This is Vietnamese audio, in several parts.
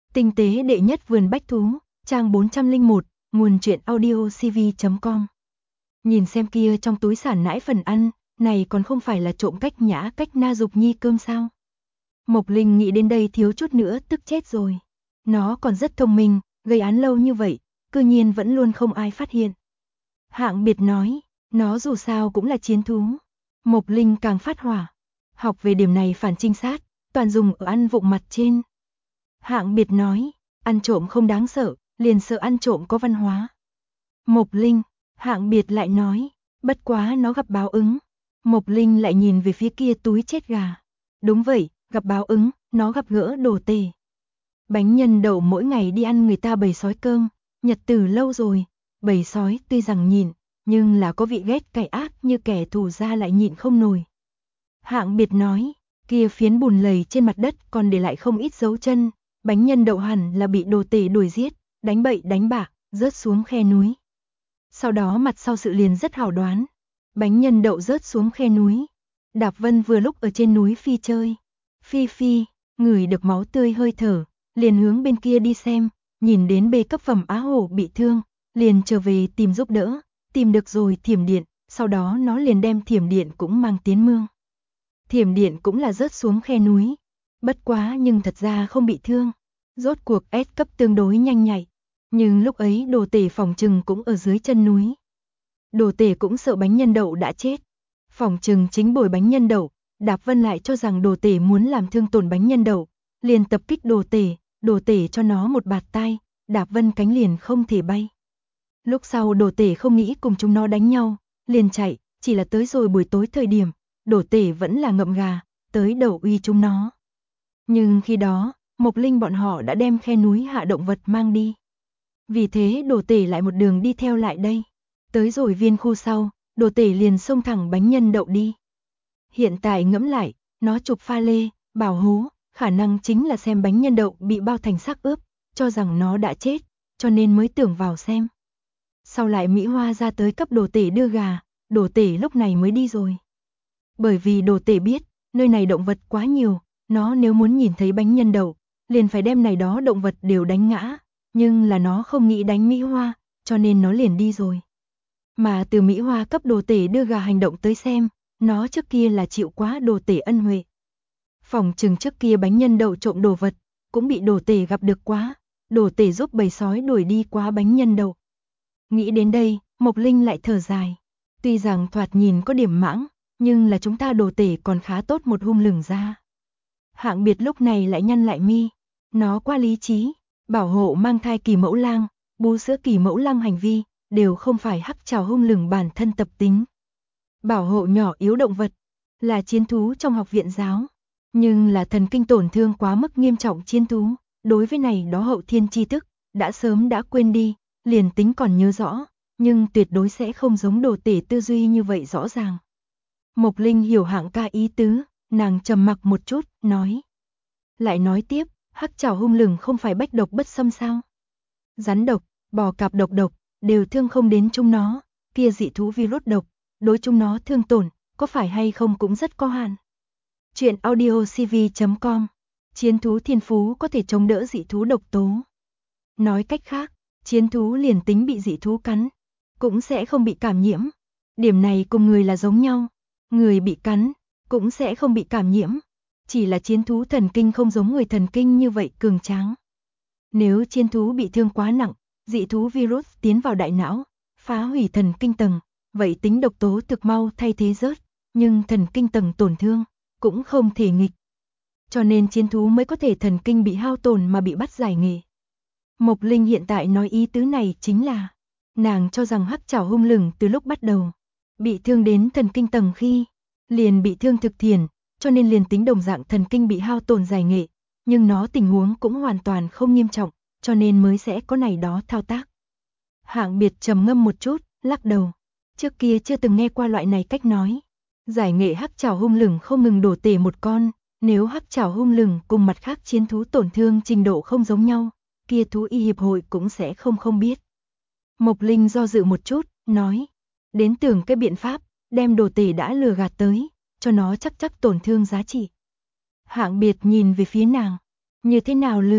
Tinh tế đệ nhất vườn bách thú, trang 401, nguồn truyện audio cv.com. Nhìn xem kia trong túi sản nãi phần ăn, này còn không phải là trộm cách nhã cách Na Dục Nhi cơm sao? Mộc Linh nghĩ đến đây thiếu chút nữa tức chết rồi. Nó còn rất thông minh, gây án lâu như vậy, cư nhiên vẫn luôn không ai phát hiện. Hạng Biệt nói, nó dù sao cũng là chiến thú. Mộc Linh càng phát hỏa. Học về điểm này phản trinh sát, toàn dùng ở ăn vụng mặt trên. Hạng Biệt nói, ăn trộm không đáng sợ, liền sợ ăn trộm có văn hóa. Mộc Linh, Hạng Biệt lại nói, bất quá nó gặp báo ứng. Mộc Linh lại nhìn về phía kia túi chết gà. Đúng vậy, gặp báo ứng, nó gặp gỡ đồ tể. Bánh nhân đậu mỗi ngày đi ăn người ta bầy sói cơm, nhật tử lâu rồi, bầy sói tuy rằng nhịn, nhưng là có vị ghét cay ác như kẻ thù ra lại nhịn không nổi. Hạng Biệt nói, kia phiến bùn lầy trên mặt đất còn để lại không ít dấu chân, bánh nhân đậu hẳn là bị đồ tể đuổi giết, đánh bậy đánh bạc, rớt xuống khe núi. Sau đó mặt sau sự liền rất hảo đoán, bánh nhân đậu rớt xuống khe núi. Đạp Vân vừa lúc ở trên núi phi chơi. Phi, ngửi được máu tươi hơi thở, liền hướng bên kia đi xem, nhìn đến bê cấp phẩm Á Hổ bị thương, liền trở về tìm giúp đỡ, tìm được rồi thiểm điện, sau đó nó liền đem thiểm điện cũng mang tiến mương. Thiểm điện cũng là rớt xuống khe núi, bất quá nhưng thật ra không bị thương, rốt cuộc S cấp tương đối nhanh nhạy, nhưng lúc ấy đồ tể phòng trừng cũng ở dưới chân núi. Đồ tể cũng sợ bánh nhân đậu đã chết, phòng trừng chính bồi bánh nhân đậu, Đạp Vân lại cho rằng đồ tể muốn làm thương tổn bánh nhân đậu, liền tập kích đồ tể cho nó một bạt tai, Đạp Vân cánh liền không thể bay. Lúc sau đồ tể không nghĩ cùng chúng nó đánh nhau, liền chạy, chỉ là tới rồi buổi tối thời điểm, đồ tể vẫn là ngậm gà, tới đầu uy chúng nó. Nhưng khi đó, Mộc Linh bọn họ đã đem khe núi hạ động vật mang đi. Vì thế đồ tể lại một đường đi theo lại đây. Tới rồi viên khu sau, đồ tể liền xông thẳng bánh nhân đậu đi. Hiện tại ngẫm lại, nó chụp pha lê, bảo hú, khả năng chính là xem bánh nhân đậu bị bao thành xác ướp, cho rằng nó đã chết, cho nên mới tưởng vào xem. Sau lại Mỹ Hoa ra tới cấp đồ tể đưa gà, đồ tể lúc này mới đi rồi. Bởi vì đồ tể biết, nơi này động vật quá nhiều, nó nếu muốn nhìn thấy bánh nhân đậu, liền phải đem này đó động vật đều đánh ngã, nhưng là nó không nghĩ đánh Mỹ Hoa, cho nên nó liền đi rồi. Mà từ Mỹ Hoa cấp đồ tể đưa gà hành động tới xem, nó trước kia là chịu quá đồ tể ân huệ. Phòng trừng trước kia bánh nhân đậu trộm đồ vật, cũng bị đồ tể gặp được quá, đồ tể giúp bầy sói đuổi đi quá bánh nhân đậu. Nghĩ đến đây, Mộc Linh lại thở dài. Tuy rằng thoạt nhìn có điểm mãng, nhưng là chúng ta đồ tể còn khá tốt một hung lừng ra. Hạng Biệt lúc này lại nhăn lại mi. Nó qua lý trí, bảo hộ mang thai Kỳ Mẫu Lang, bú sữa Kỳ Mẫu Lang hành vi, đều không phải hắc trào hung lừng bản thân tập tính. Bảo hộ nhỏ yếu động vật, là chiến thú trong học viện giáo, nhưng là thần kinh tổn thương quá mức nghiêm trọng chiến thú, đối với này đó hậu thiên tri thức, đã sớm đã quên đi, liền tính còn nhớ rõ, nhưng tuyệt đối sẽ không giống đồ tể tư duy như vậy rõ ràng. Mộc Linh hiểu Hạng ca ý tứ, nàng trầm mặc một chút, nói. Lại nói tiếp, hắc trảo hung lừng không phải bách độc bất xâm sao? Rắn độc, bò cạp độc, đều thương không đến chúng nó, kia dị thú virus độc, đối chúng nó thương tổn, có phải hay không cũng rất có hạn. Chuyện audio cv.com, chiến thú thiên phú có thể chống đỡ dị thú độc tố. Nói cách khác, chiến thú liền tính bị dị thú cắn, cũng sẽ không bị cảm nhiễm. Điểm này cùng người là giống nhau, người bị cắn, cũng sẽ không bị cảm nhiễm. Chỉ là chiến thú thần kinh không giống người thần kinh như vậy cường tráng. Nếu chiến thú bị thương quá nặng, dị thú virus tiến vào đại não, phá hủy thần kinh tầng, vậy tính độc tố thực mau thay thế rớt, nhưng thần kinh tầng tổn thương, cũng không thể nghịch. Cho nên chiến thú mới có thể thần kinh bị hao tổn mà bị bắt giải nghệ. Mộc Linh hiện tại nói ý tứ này chính là, nàng cho rằng hắc trảo hung lừng từ lúc bắt đầu, bị thương đến thần kinh tầng khi, liền bị thương thực thiền, cho nên liền tính đồng dạng thần kinh bị hao tổn giải nghệ, nhưng nó tình huống cũng hoàn toàn không nghiêm trọng, cho nên mới sẽ có này đó thao tác. Hạng Biệt trầm ngâm một chút, lắc đầu. Trước kia chưa từng nghe qua loại này cách nói. Giải nghệ hắc trảo hung lừng không ngừng đổ tể một con, nếu hắc trảo hung lừng cùng mặt khác chiến thú tổn thương trình độ không giống nhau, kia thú y hiệp hội cũng sẽ không biết. Mộc Linh do dự một chút, nói. Đến tưởng cái biện pháp, đem đồ tể đã lừa gạt tới, cho nó chắc tổn thương giá trị. Hạng Biệt nhìn về phía nàng. Như thế nào lừa?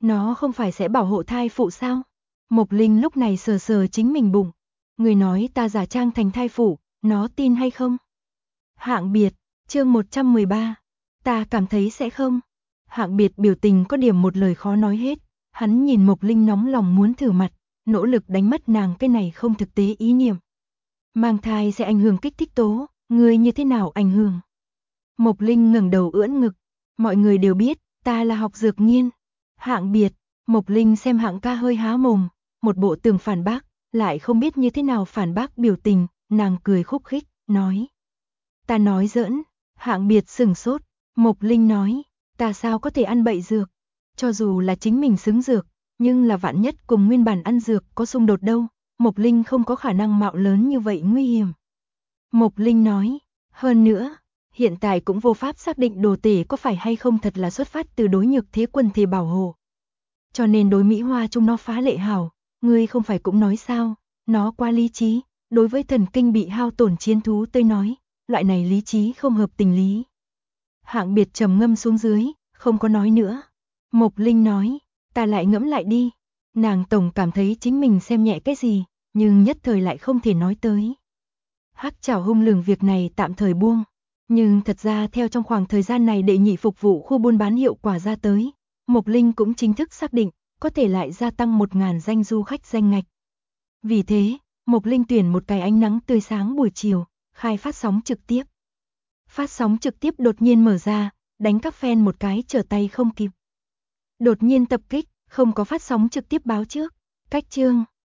Nó không phải sẽ bảo hộ thai phụ sao? Mộc Linh lúc này sờ sờ chính mình bụng. Người nói ta giả trang thành thai phụ, nó tin hay không? Hạng biệt, chương 113. Ta cảm thấy sẽ không. Hạng biệt biểu tình có điểm một lời khó nói hết. Hắn nhìn Mộc Linh nóng lòng muốn thử mặt, nỗ lực đánh mất nàng cái này không thực tế ý niệm. Mang thai sẽ ảnh hưởng kích thích tố, người như thế nào ảnh hưởng? Mộc Linh ngẩng đầu ưỡn ngực. Mọi người đều biết, ta là học dược nghiên. Hạng biệt, Mộc Linh xem Hạng ca hơi há mồm, một bộ tưởng phản bác, lại không biết như thế nào phản bác biểu tình, nàng cười khúc khích, nói. Ta nói giỡn, Hạng biệt sửng sốt, Mộc Linh nói, ta sao có thể ăn bậy dược, cho dù là chính mình xứng dược, nhưng là vạn nhất cùng nguyên bản ăn dược có xung đột đâu, Mộc Linh không có khả năng mạo lớn như vậy nguy hiểm. Mộc Linh nói, hơn nữa, hiện tại cũng vô pháp xác định đồ tể có phải hay không thật là xuất phát từ đối nhược thế quân thể bảo hộ. Cho nên đối Mỹ Hoa chúng nó phá lệ hảo, ngươi không phải cũng nói sao, nó quá lý trí, đối với thần kinh bị hao tổn chiến thú tới nói, loại này lý trí không hợp tình lý. Hạng biệt trầm ngâm xuống dưới, không có nói nữa. Mộc Linh nói, ta lại ngẫm lại đi. Nàng tổng cảm thấy chính mình xem nhẹ cái gì, nhưng nhất thời lại không thể nói tới. Hắc Trảo hung lường việc này tạm thời buông, nhưng thật ra theo trong khoảng thời gian này đệ nhị phục vụ khu buôn bán hiệu quả ra tới, Mộc Linh cũng chính thức xác định, có thể lại gia tăng 1.000 danh du khách danh ngạch. Vì thế, Mộc Linh tuyển một cái ánh nắng tươi sáng buổi chiều, khai phát sóng trực tiếp. Phát sóng trực tiếp đột nhiên mở ra, đánh các fan một cái trở tay không kịp. Đột nhiên tập kích, không có phát sóng trực tiếp báo trước. Cách chương